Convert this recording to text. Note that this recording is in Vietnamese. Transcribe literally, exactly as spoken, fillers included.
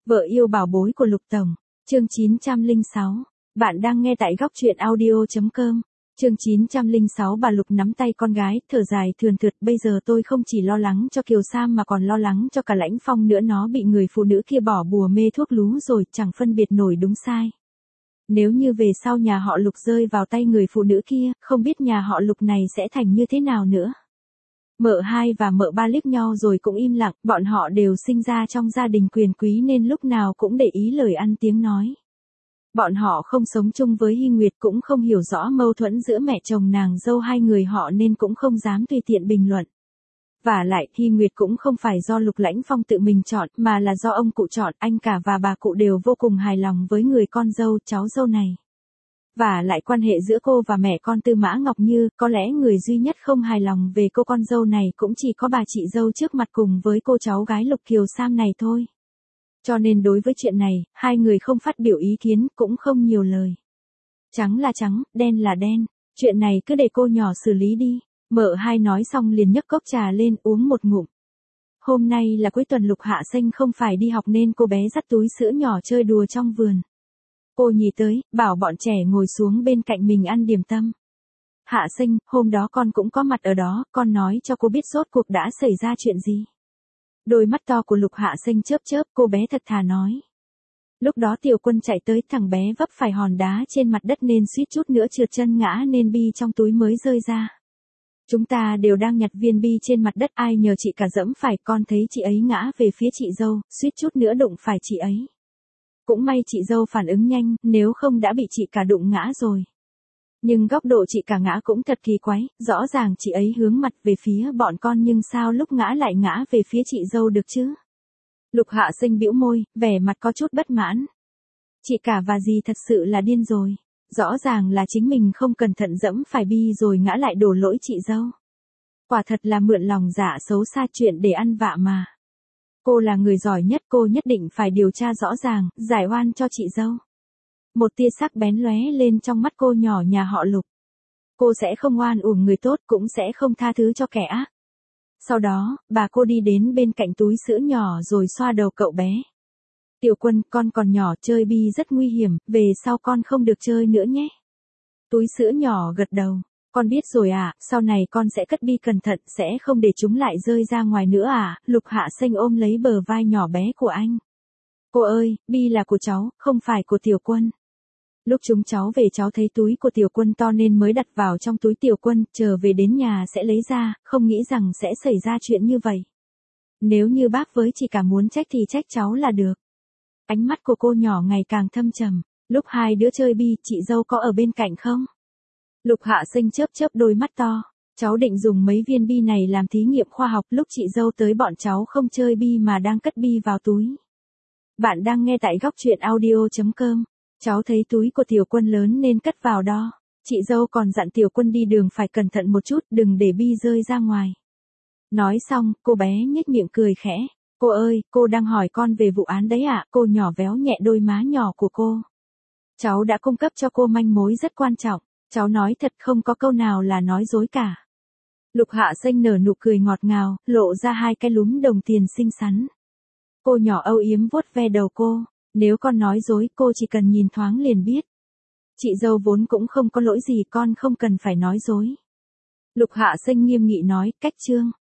Vợ yêu bảo bối của Lục Tổng, chương chín trăm lẻ sáu. Bạn đang nghe tại góc truyện audio chấm com. Chương chín trăm lẻ sáu. Bà Lục nắm tay con gái, thở dài thườn thượt, bây giờ tôi không chỉ lo lắng cho Kiều Sam mà còn lo lắng cho cả Lãnh Phong nữa, nó bị người phụ nữ kia bỏ bùa mê thuốc lú rồi, chẳng phân biệt nổi đúng sai. Nếu như về sau nhà họ Lục rơi vào tay người phụ nữ kia, không biết nhà họ Lục này sẽ thành như thế nào nữa. Mợ hai và mợ ba liếc nhau rồi cũng im lặng, bọn họ đều sinh ra trong gia đình quyền quý nên lúc nào cũng để ý lời ăn tiếng nói. Bọn họ không sống chung với Hy Nguyệt, cũng không hiểu rõ mâu thuẫn giữa mẹ chồng nàng dâu hai người họ nên cũng không dám tùy tiện bình luận. Vả lại, Hy Nguyệt cũng không phải do Lục Lãnh Phong tự mình chọn, mà là do ông cụ chọn, anh cả và bà cụ đều vô cùng hài lòng với người con dâu, cháu dâu này. Và lại quan hệ giữa cô và mẹ con Tư Mã Ngọc Như, có lẽ người duy nhất không hài lòng về cô con dâu này cũng chỉ có bà chị dâu trước mặt cùng với cô cháu gái Lục Kiều Sam này thôi. Cho nên đối với chuyện này, hai người không phát biểu ý kiến, cũng không nhiều lời. Trắng là trắng, đen là đen, chuyện này cứ để cô nhỏ xử lý đi. Mợ hai nói xong liền nhấc cốc trà lên uống một ngụm. Hôm nay là cuối tuần, Lục Hạ Xanh không phải đi học nên cô bé dắt túi sữa nhỏ chơi đùa trong vườn. Cô nhì tới, bảo bọn trẻ ngồi xuống bên cạnh mình ăn điểm tâm. Hạ Xanh, hôm đó con cũng có mặt ở đó, con nói cho cô biết rốt cuộc đã xảy ra chuyện gì. Đôi mắt to của Lục Hạ Xanh chớp chớp, cô bé thật thà nói. Lúc đó Tiểu Quân chạy tới, thằng bé vấp phải hòn đá trên mặt đất nên suýt chút nữa trượt chân ngã nên bi trong túi mới rơi ra. Chúng ta đều đang nhặt viên bi trên mặt đất, ai nhờ chị cả dẫm phải, con thấy chị ấy ngã về phía chị dâu, suýt chút nữa đụng phải chị ấy. Cũng may chị dâu phản ứng nhanh, nếu không đã bị chị cả đụng ngã rồi. Nhưng góc độ chị cả ngã cũng thật kỳ quái, rõ ràng chị ấy hướng mặt về phía bọn con nhưng sao lúc ngã lại ngã về phía chị dâu được chứ? Lục Hạ Xanh bĩu môi, vẻ mặt có chút bất mãn. Chị cả và dì thật sự là điên rồi. Rõ ràng là chính mình không cẩn thận dẫm phải bi rồi ngã lại đổ lỗi chị dâu. Quả thật là mượn lòng dạ xấu xa chuyện để ăn vạ mà. Cô là người giỏi nhất, cô nhất định phải điều tra rõ ràng, giải oan cho chị dâu. Một tia sắc bén lóe lên trong mắt cô nhỏ nhà họ Lục. Cô sẽ không oan uổng người tốt, cũng sẽ không tha thứ cho kẻ ác. Sau đó, bà cô đi đến bên cạnh túi sữa nhỏ rồi xoa đầu cậu bé. Tiểu Quân, con còn nhỏ, chơi bi rất nguy hiểm, về sau con không được chơi nữa nhé. Túi sữa nhỏ gật đầu. Con biết rồi à, sau này con sẽ cất bi cẩn thận, sẽ không để chúng lại rơi ra ngoài nữa à. Lục Hạ Xanh ôm lấy bờ vai nhỏ bé của anh. Cô ơi, bi là của cháu, không phải của Tiểu Quân. Lúc chúng cháu về cháu thấy túi của Tiểu Quân to nên mới đặt vào trong túi Tiểu Quân, chờ về đến nhà sẽ lấy ra, không nghĩ rằng sẽ xảy ra chuyện như vậy. Nếu như bác với chị cả muốn trách thì trách cháu là được. Ánh mắt của cô nhỏ ngày càng thâm trầm. Lúc hai đứa chơi bi, chị dâu có ở bên cạnh không? Lục Hạ Xanh chớp chớp đôi mắt to. Cháu định dùng mấy viên bi này làm thí nghiệm khoa học, lúc chị dâu tới bọn cháu không chơi bi mà đang cất bi vào túi. Bạn đang nghe tại góc truyện audio chấm com. Cháu thấy túi của Tiểu Quân lớn nên cất vào đó. Chị dâu còn dặn Tiểu Quân đi đường phải cẩn thận một chút, đừng để bi rơi ra ngoài. Nói xong, cô bé nhếch miệng cười khẽ. Cô ơi, cô đang hỏi con về vụ án đấy ạ? Cô nhỏ véo nhẹ đôi má nhỏ của cô. Cháu đã cung cấp cho cô manh mối rất quan trọng. Cháu nói thật, không có câu nào là nói dối cả. Lục Hạ Xanh nở nụ cười ngọt ngào, lộ ra hai cái lúm đồng tiền xinh xắn. Cô nhỏ âu yếm vuốt ve đầu cô. Nếu con nói dối, cô chỉ cần nhìn thoáng liền biết. Chị dâu vốn cũng không có lỗi gì, con không cần phải nói dối. Lục Hạ Xanh nghiêm nghị nói, cách chương.